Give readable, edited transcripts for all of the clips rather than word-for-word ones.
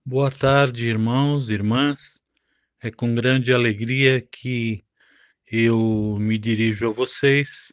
Boa tarde, irmãos, irmãs. É com grande alegria que eu me dirijo a vocês,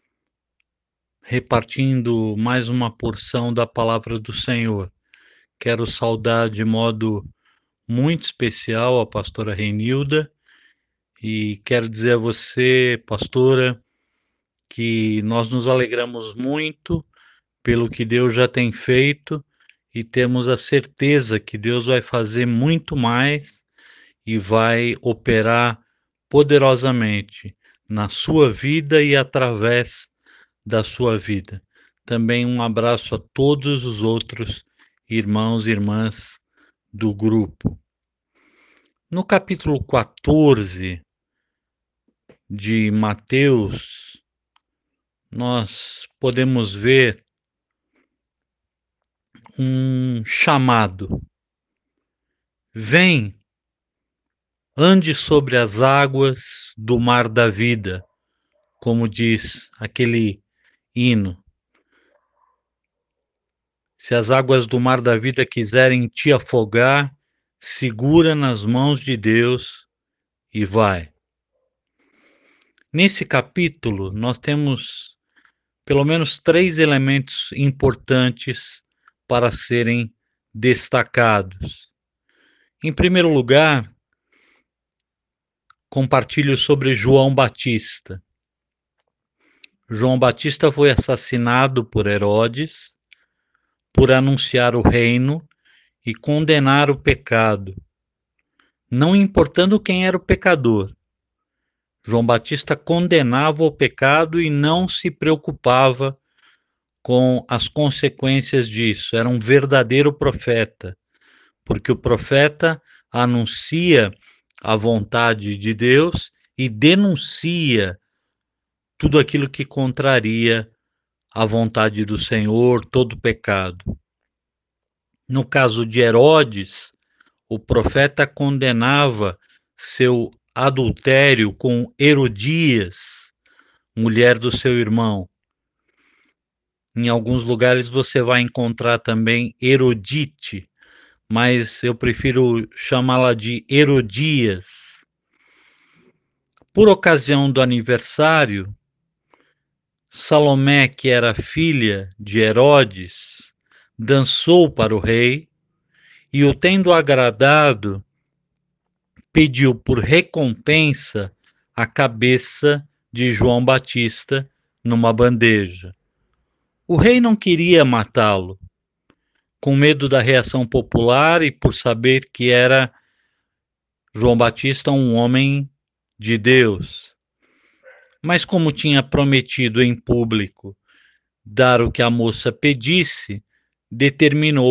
repartindo mais uma porção da palavra do Senhor. Quero saudar de modo muito especial a pastora Renilda e quero dizer a você, pastora, que nós nos alegramos muito pelo que Deus já tem feito e temos a certeza que Deus vai fazer muito mais e vai operar poderosamente na sua vida e através da sua vida. Também um abraço a todos os outros irmãos e irmãs do grupo. No capítulo 14 de Mateus, nós podemos ver um chamado. Vem, ande sobre as águas do mar da vida, como diz aquele hino. Se as águas do mar da vida quiserem te afogar, segura nas mãos de Deus e vai. Nesse capítulo, nós temos pelo menos 3 elementos importantes para serem destacados. Em primeiro lugar, compartilho sobre João Batista. João Batista foi assassinado por Herodes por anunciar o reino e condenar o pecado, não importando quem era o pecador. João Batista condenava o pecado e não se preocupava com as consequências disso. Era um verdadeiro profeta, porque o profeta anuncia a vontade de Deus e denuncia tudo aquilo que contraria a vontade do Senhor, todo pecado. No caso de Herodes, o profeta condenava seu adultério com Herodias, mulher do seu irmão. Em alguns lugares você vai encontrar também Herodite, mas eu prefiro chamá-la de Herodias. Por ocasião do aniversário, Salomé, que era filha de Herodes, dançou para o rei e, o tendo agradado, pediu por recompensa a cabeça de João Batista numa bandeja. O rei não queria matá-lo, com medo da reação popular e por saber que era João Batista um homem de Deus. Mas como tinha prometido em público dar o que a moça pedisse, determinou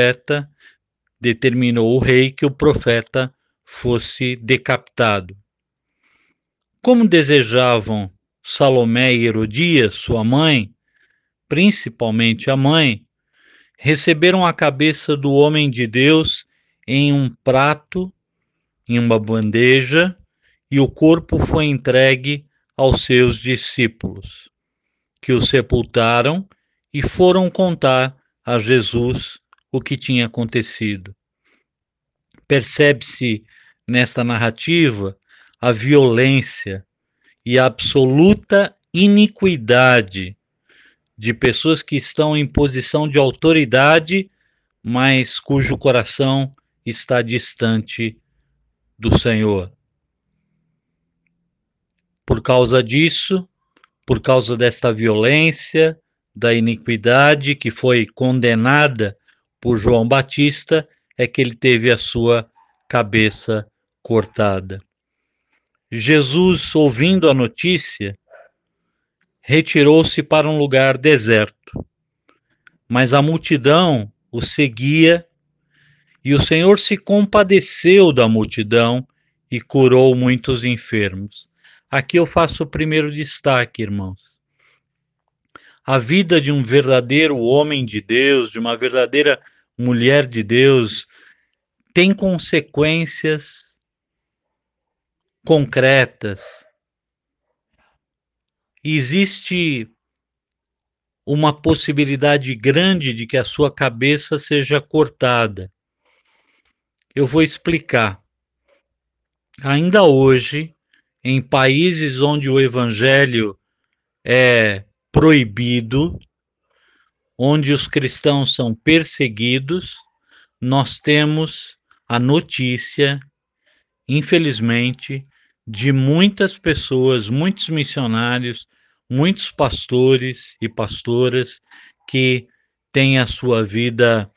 o rei que o profeta fosse decapitado. Como desejavam Salomé e Herodias, sua mãe, principalmente a mãe, receberam a cabeça do homem de Deus em um prato, em uma bandeja, e o corpo foi entregue aos seus discípulos, que o sepultaram e foram contar a Jesus o que tinha acontecido. Percebe-se nesta narrativa a violência e a absoluta iniquidade de pessoas que estão em posição de autoridade, mas cujo coração está distante do Senhor. Por causa disso, por causa desta violência, da iniquidade que foi condenada por João Batista, é que ele teve a sua cabeça cortada. Jesus, ouvindo a notícia, retirou-se para um lugar deserto, mas a multidão o seguia e o Senhor se compadeceu da multidão e curou muitos enfermos. Aqui eu faço o primeiro destaque, irmãos. A vida de um verdadeiro homem de Deus, de uma verdadeira mulher de Deus, tem consequências concretas. Existe uma possibilidade grande de que a sua cabeça seja cortada. Eu vou explicar. Ainda hoje, em países onde o evangelho é proibido, onde os cristãos são perseguidos, nós temos a notícia, infelizmente, de muitas pessoas, muitos missionários, muitos pastores e pastoras que têm a sua vida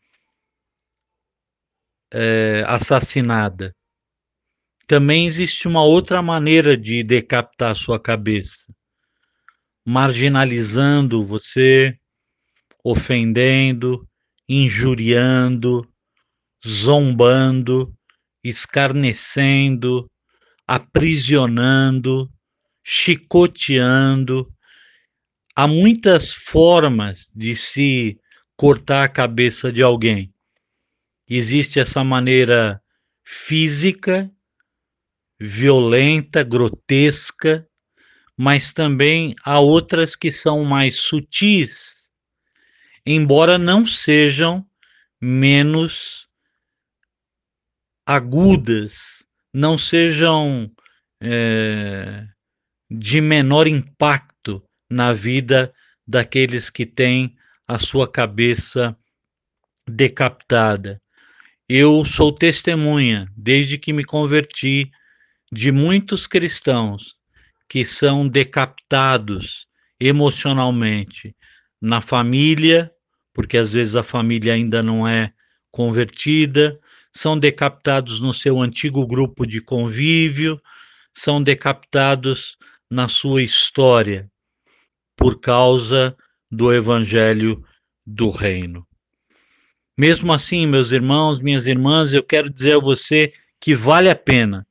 assassinada. Também existe uma outra maneira de decapitar a sua cabeça, marginalizando você, ofendendo, injuriando, zombando, escarnecendo, aprisionando, chicoteando. Há muitas formas de se cortar a cabeça de alguém. Existe essa maneira física, violenta, grotesca, mas também há outras que são mais sutis, embora não sejam menos agudas, não sejam de menor impacto na vida daqueles que têm a sua cabeça decapitada. Eu sou testemunha, desde que me converti, de muitos cristãos que são decapitados emocionalmente na família, porque às vezes a família ainda não é convertida, são decapitados no seu antigo grupo de convívio, são decapitados na sua história por causa do evangelho do reino. Mesmo assim, meus irmãos, minhas irmãs, eu quero dizer a você que vale a pena,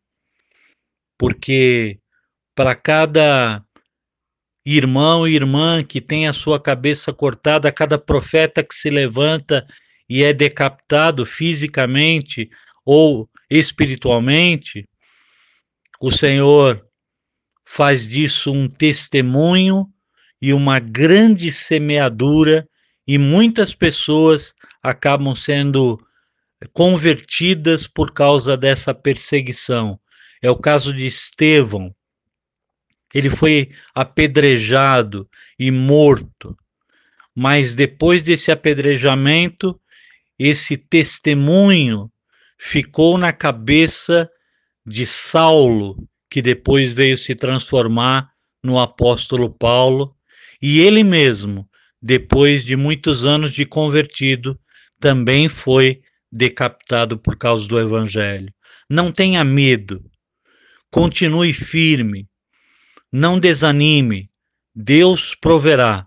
porque para cada irmão e irmã que tem a sua cabeça cortada, cada profeta que se levanta e é decapitado fisicamente ou espiritualmente, o Senhor faz disso um testemunho e uma grande semeadura, e muitas pessoas acabam sendo convertidas por causa dessa perseguição. É o caso de Estevão. Ele foi apedrejado e morto, mas depois desse apedrejamento, esse testemunho ficou na cabeça de Saulo, que depois veio se transformar no apóstolo Paulo, e ele mesmo, depois de muitos anos de convertido, também foi decapitado por causa do evangelho. Não tenha medo, continue firme, não desanime, Deus proverá.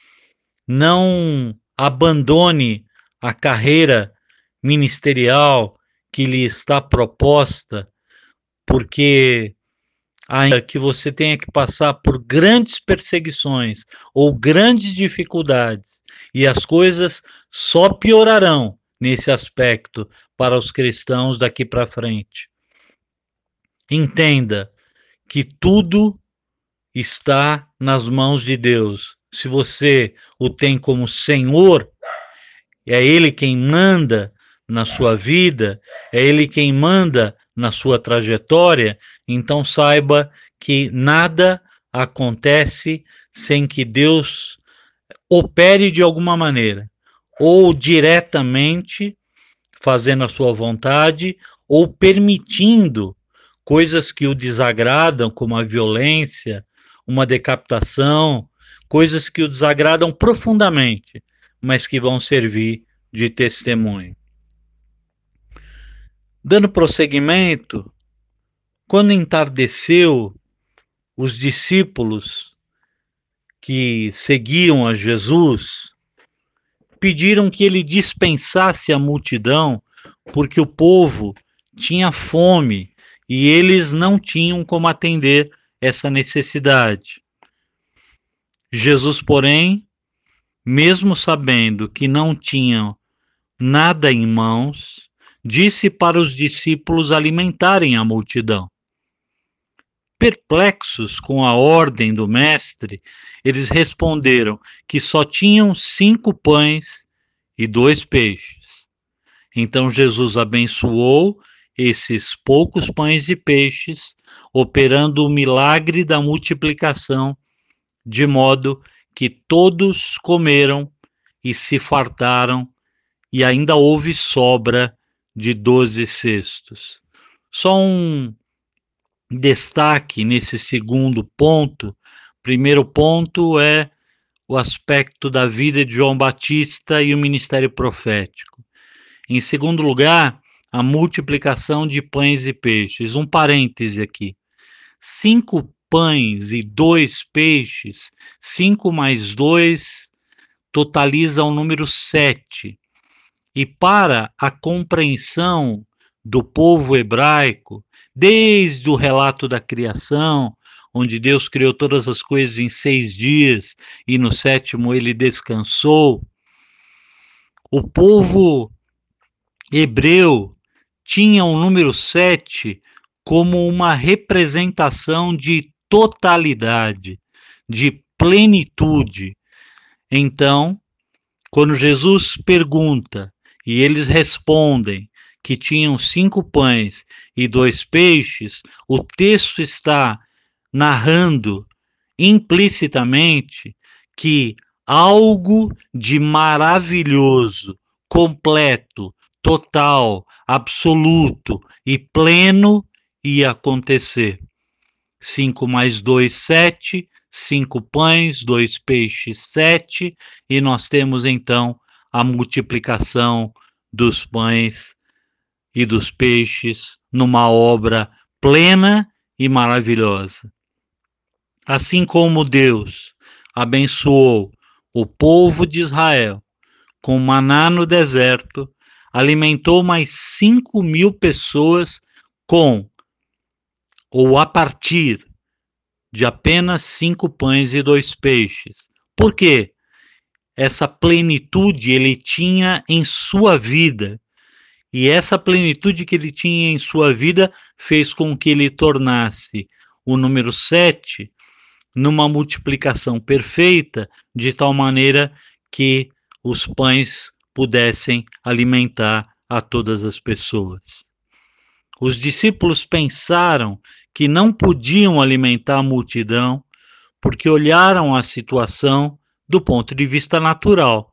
Não abandone a carreira ministerial que lhe está proposta, porque ainda que você tenha que passar por grandes perseguições ou grandes dificuldades, e as coisas só piorarão nesse aspecto para os cristãos daqui para frente. Entenda que tudo está nas mãos de Deus. Se você o tem como Senhor, é Ele quem manda na sua vida, é Ele quem manda na sua trajetória, então saiba que nada acontece sem que Deus opere de alguma maneira, ou diretamente fazendo a sua vontade, ou permitindo coisas que o desagradam, como a violência, uma decapitação, coisas que o desagradam profundamente, mas que vão servir de testemunho. Dando prosseguimento, quando entardeceu, os discípulos que seguiam a Jesus pediram que ele dispensasse a multidão, porque o povo tinha fome e eles não tinham como atender essa necessidade. Jesus, porém, mesmo sabendo que não tinham nada em mãos, disse para os discípulos alimentarem a multidão. Perplexos com a ordem do mestre, eles responderam que só tinham 5 pães e 2 peixes. Então Jesus abençoou esses poucos pães e peixes, operando o milagre da multiplicação, de modo que todos comeram e se fartaram, e ainda houve sobra de 12 cestos. Só um destaque nesse segundo ponto. Primeiro ponto é o aspecto da vida de João Batista e o ministério profético. Em segundo lugar, a multiplicação de pães e peixes. Um parêntese aqui. 5 pães e 2 peixes, 5 mais 2 totaliza o número 7. E para a compreensão do povo hebraico, desde o relato da criação, onde Deus criou todas as coisas em 6 dias e no 7º ele descansou, o povo hebreu tinha o número 7 como uma representação de totalidade, de plenitude. Então, quando Jesus pergunta e eles respondem que tinham 5 pães e 2 peixes, o texto está narrando implicitamente que algo de maravilhoso, completo, total, absoluto e pleno ia acontecer. 5 mais 2, 7, 5 pães, 2 peixes, 7, e nós temos então a multiplicação dos pães e dos peixes numa obra plena e maravilhosa. Assim como Deus abençoou o povo de Israel com maná no deserto, alimentou mais 5.000 pessoas com ou a partir de apenas 5 pães e 2 peixes. Por quê? Essa plenitude ele tinha em sua vida. E essa plenitude que ele tinha em sua vida fez com que ele tornasse o número 7 numa multiplicação perfeita, de tal maneira que os pães pudessem alimentar a todas as pessoas. Os discípulos pensaram que não podiam alimentar a multidão porque olharam a situação do ponto de vista natural.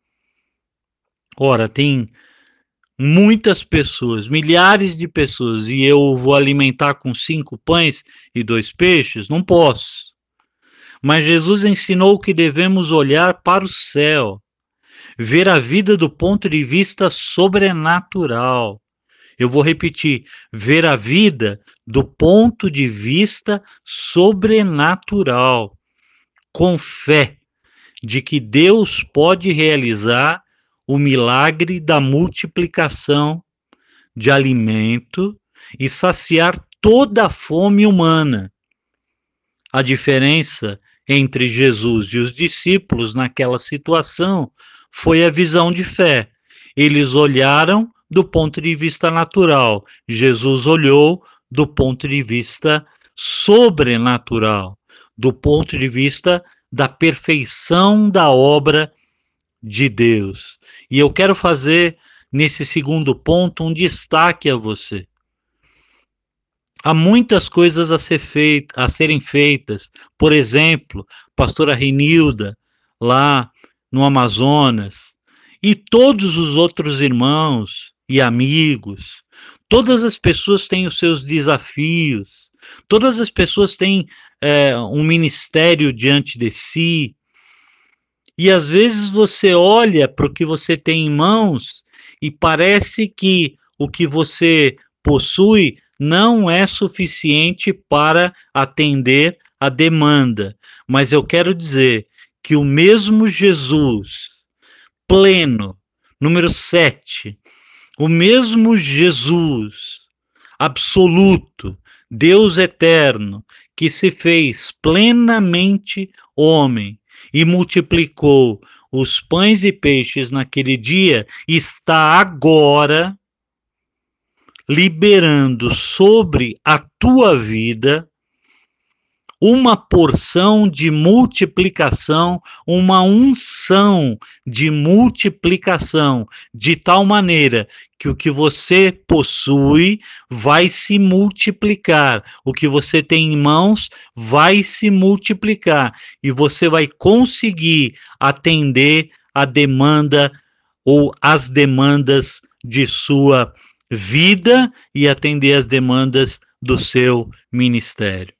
Ora, tem muitas pessoas, milhares de pessoas, e eu vou alimentar com 5 pães e 2 peixes? Não posso. Mas Jesus ensinou que devemos olhar para o céu, ver a vida do ponto de vista sobrenatural. Eu vou repetir, ver a vida do ponto de vista sobrenatural, com fé de que Deus pode realizar o milagre da multiplicação de alimento e saciar toda a fome humana. A diferença entre Jesus e os discípulos naquela situação foi a visão de fé. Eles olharam do ponto de vista natural, Jesus olhou do ponto de vista sobrenatural, do ponto de vista da perfeição da obra de Deus. E eu quero fazer nesse segundo ponto um destaque a você. Há muitas coisas a serem feitas. Por exemplo, pastora Renilda, lá no Amazonas, e todos os outros irmãos e amigos, todas as pessoas têm os seus desafios, todas as pessoas têm um ministério diante de si, e às vezes você olha para o que você tem em mãos e parece que o que você possui não é suficiente para atender a demanda. Mas eu quero dizer que o mesmo Jesus pleno, número 7, o mesmo Jesus absoluto, Deus eterno, que se fez plenamente homem e multiplicou os pães e peixes naquele dia, está agora liberando sobre a tua vida uma porção de multiplicação, uma unção de multiplicação, de tal maneira que o que você possui vai se multiplicar, o que você tem em mãos vai se multiplicar e você vai conseguir atender a demanda ou as demandas de sua vida e atender as demandas do seu ministério.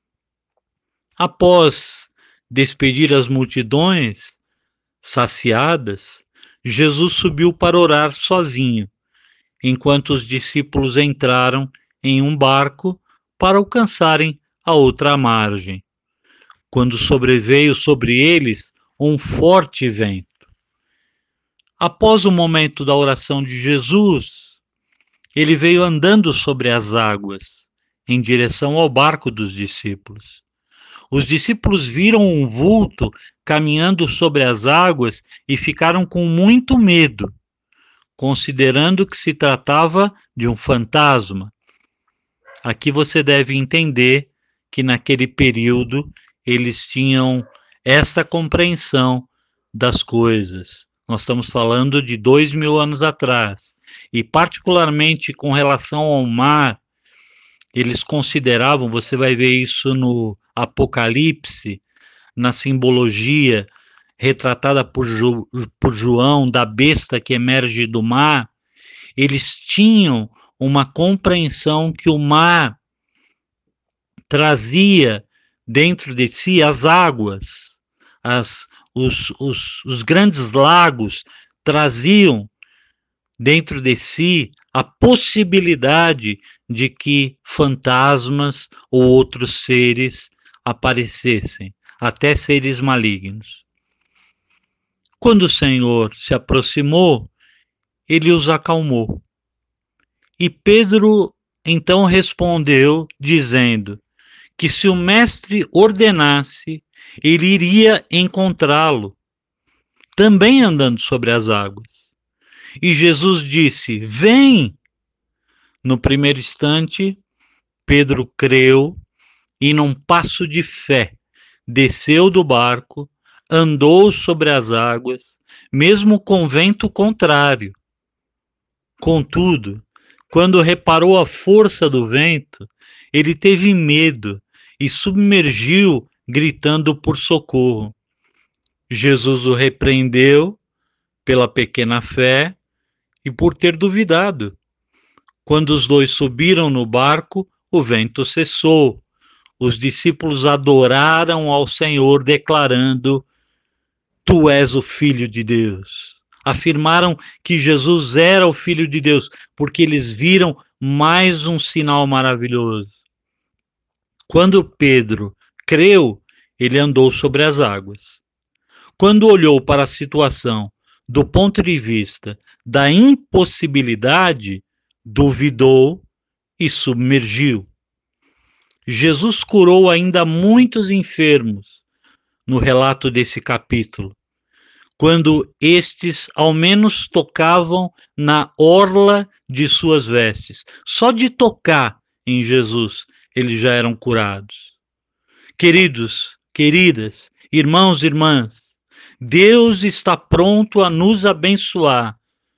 Após despedir as multidões saciadas, Jesus subiu para orar sozinho, enquanto os discípulos entraram em um barco para alcançarem a outra margem, quando sobreveio sobre eles um forte vento. Após o momento da oração de Jesus, ele veio andando sobre as águas, em direção ao barco dos discípulos. Os discípulos viram um vulto caminhando sobre as águas e ficaram com muito medo, considerando que se tratava de um fantasma. Aqui você deve entender que naquele período eles tinham essa compreensão das coisas. Nós estamos falando de 2000 anos atrás. E particularmente com relação ao mar, eles consideravam, você vai ver isso no Apocalipse, na simbologia retratada por João, da besta que emerge do mar, eles tinham uma compreensão que o mar trazia dentro de si as águas, os grandes lagos traziam dentro de si a possibilidade de que fantasmas ou outros seres aparecessem, até seres malignos. Quando o Senhor se aproximou, ele os acalmou. E Pedro então respondeu, dizendo que se o mestre ordenasse, ele iria encontrá-lo, também andando sobre as águas. E Jesus disse: vem! No primeiro instante, Pedro creu e, num passo de fé, desceu do barco, andou sobre as águas, mesmo com vento contrário. Contudo, quando reparou a força do vento, ele teve medo e submergiu, gritando por socorro. Jesus o repreendeu pela pequena fé e por ter duvidado. Quando os dois subiram no barco, o vento cessou. Os discípulos adoraram ao Senhor, declarando: Tu és o Filho de Deus. Afirmaram que Jesus era o Filho de Deus, porque eles viram mais um sinal maravilhoso. Quando Pedro creu, ele andou sobre as águas. Quando olhou para a situação do ponto de vista da impossibilidade, duvidou e submergiu. Jesus curou ainda muitos enfermos no relato desse capítulo, quando estes ao menos tocavam na orla de suas vestes. Só de tocar em Jesus, eles já eram curados. Queridos, queridas, irmãos e irmãs, Deus está pronto a nos abençoar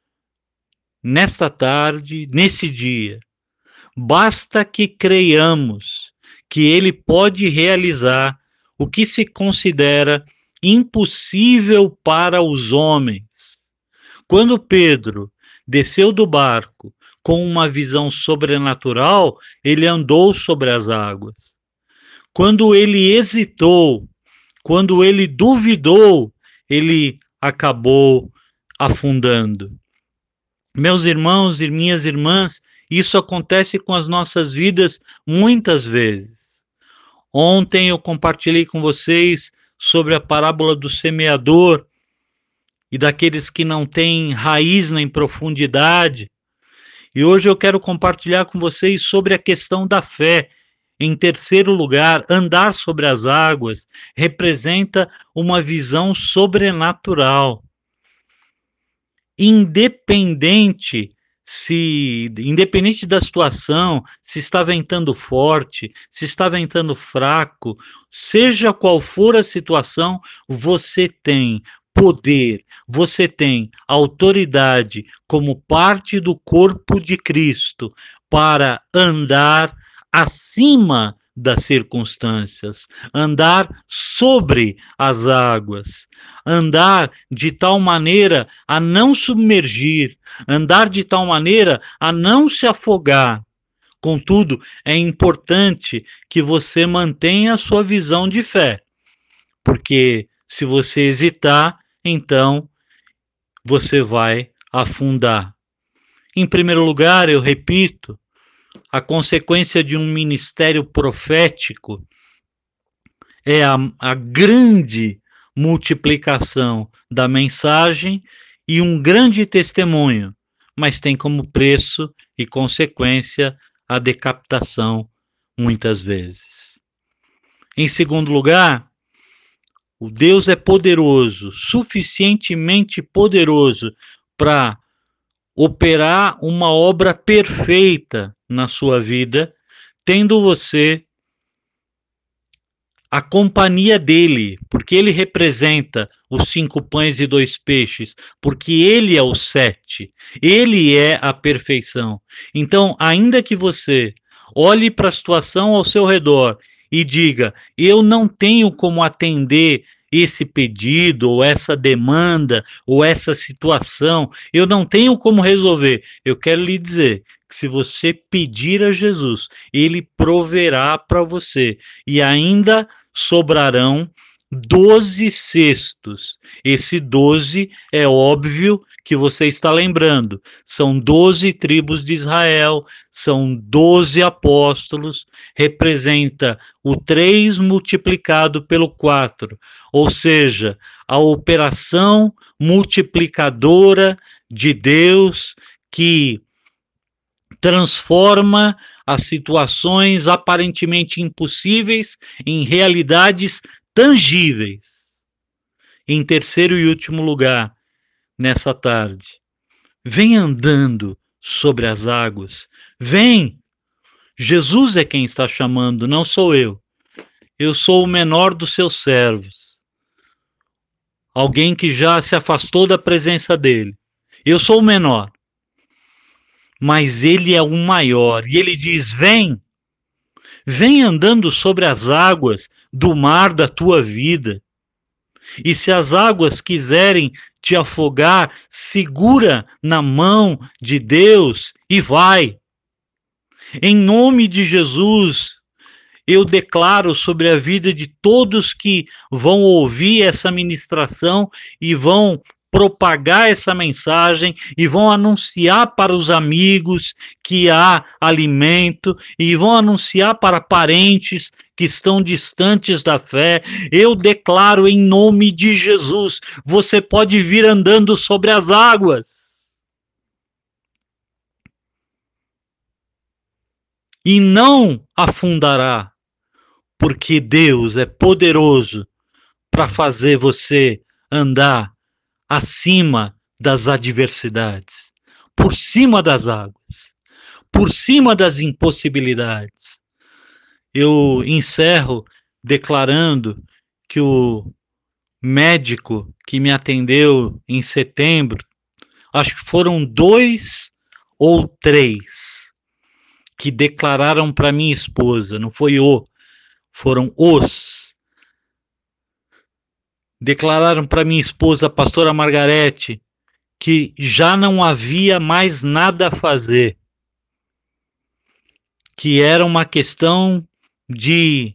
nesta tarde, nesse dia. Basta que creiamos que Ele pode realizar o que se considera impossível para os homens. Quando Pedro desceu do barco com uma visão sobrenatural, ele andou sobre as águas. Quando ele hesitou, quando ele duvidou, ele acabou afundando. Meus irmãos e minhas irmãs, isso acontece com as nossas vidas muitas vezes. Ontem eu compartilhei com vocês sobre a parábola do semeador e daqueles que não têm raiz nem profundidade. E hoje eu quero compartilhar com vocês sobre a questão da fé. Em terceiro lugar, andar sobre as águas representa uma visão sobrenatural. Independente se, independente da situação, se está ventando forte, se está ventando fraco, seja qual for a situação, você tem poder, você tem autoridade como parte do corpo de Cristo para andar acima das circunstâncias, andar sobre as águas, andar de tal maneira a não submergir, andar de tal maneira a não se afogar. Contudo, é importante que você mantenha a sua visão de fé, porque se você hesitar, então você vai afundar. Em primeiro lugar, eu repito, a consequência de um ministério profético é a grande multiplicação da mensagem e um grande testemunho, mas tem como preço e consequência a decapitação muitas vezes. Em segundo lugar, o Deus é poderoso, suficientemente poderoso para operar uma obra perfeita na sua vida, tendo você a companhia dele, porque ele representa os 5 pães e 2 peixes, porque ele é o 7, ele é a perfeição. Então, ainda que você olhe para a situação ao seu redor e diga, eu não tenho como atender esse pedido, ou essa demanda, ou essa situação, eu não tenho como resolver. Eu quero lhe dizer que se você pedir a Jesus, ele proverá para você, e ainda sobrarão 12 cestos. Esse 12 é óbvio que você está lembrando. São 12 tribos de Israel, são 12 apóstolos, representa o 3 multiplicado pelo 4, ou seja, a operação multiplicadora de Deus que transforma as situações aparentemente impossíveis em realidades tangíveis. Em terceiro e último lugar, nessa tarde, vem andando sobre as águas. Vem! Jesus é quem está chamando, não sou eu. Eu sou o menor dos seus servos. Alguém que já se afastou da presença dele. Eu sou o menor. Mas ele é o maior. E ele diz, vem! Vem andando sobre as águas do mar da tua vida. E se as águas quiserem te afogar, segura na mão de Deus e vai. Em nome de Jesus, eu declaro sobre a vida de todos que vão ouvir essa ministração e vão propagar essa mensagem e vão anunciar para os amigos que há alimento e vão anunciar para parentes que estão distantes da fé. Eu declaro em nome de Jesus, você pode vir andando sobre as águas. E não afundará, porque Deus é poderoso para fazer você andar acima das adversidades, por cima das águas, por cima das impossibilidades. Eu encerro declarando que o médico que me atendeu em setembro, acho que foram 2 ou 3 que declararam para minha esposa, não foi foram os. Declararam para minha esposa, a pastora Margarete, que já não havia mais nada a fazer, que era uma questão de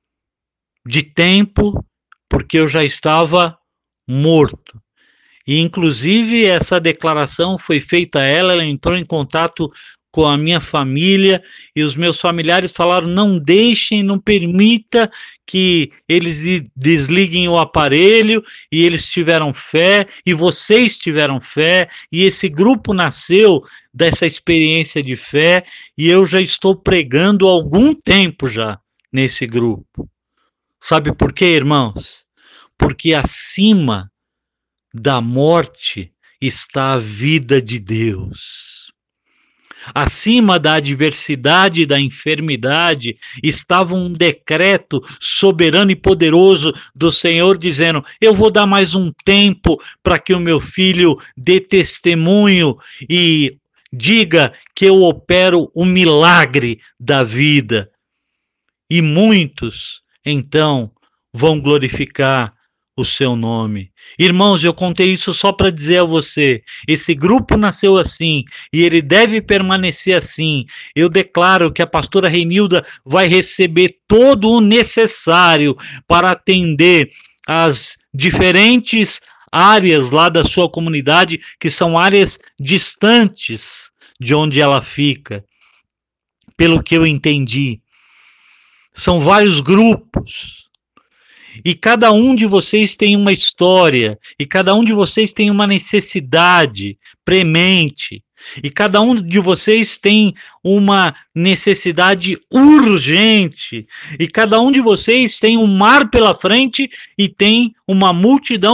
tempo, porque eu já estava morto. E, inclusive, essa declaração foi feita a ela entrou em contato com a minha família, e os meus familiares falaram, não deixem, não permita que eles desliguem o aparelho, e eles tiveram fé, e vocês tiveram fé, e esse grupo nasceu dessa experiência de fé, e eu já estou pregando há algum tempo já nesse grupo. Sabe por quê, irmãos? Porque acima da morte está a vida de Deus. Acima da adversidade e da enfermidade, estava um decreto soberano e poderoso do Senhor dizendo: eu vou dar mais um tempo para que o meu filho dê testemunho e diga que eu opero o milagre da vida. E muitos, então, vão glorificar o seu nome. Irmãos, eu contei isso só para dizer a você, esse grupo nasceu assim e ele deve permanecer assim. Eu declaro que a pastora Reinilda vai receber todo o necessário para atender as diferentes áreas lá da sua comunidade, que são áreas distantes de onde ela fica. Pelo que eu entendi, são vários grupos. E cada um de vocês tem uma história, e cada um de vocês tem uma necessidade premente, e cada um de vocês tem uma necessidade urgente, e cada um de vocês tem um mar pela frente e tem uma multidão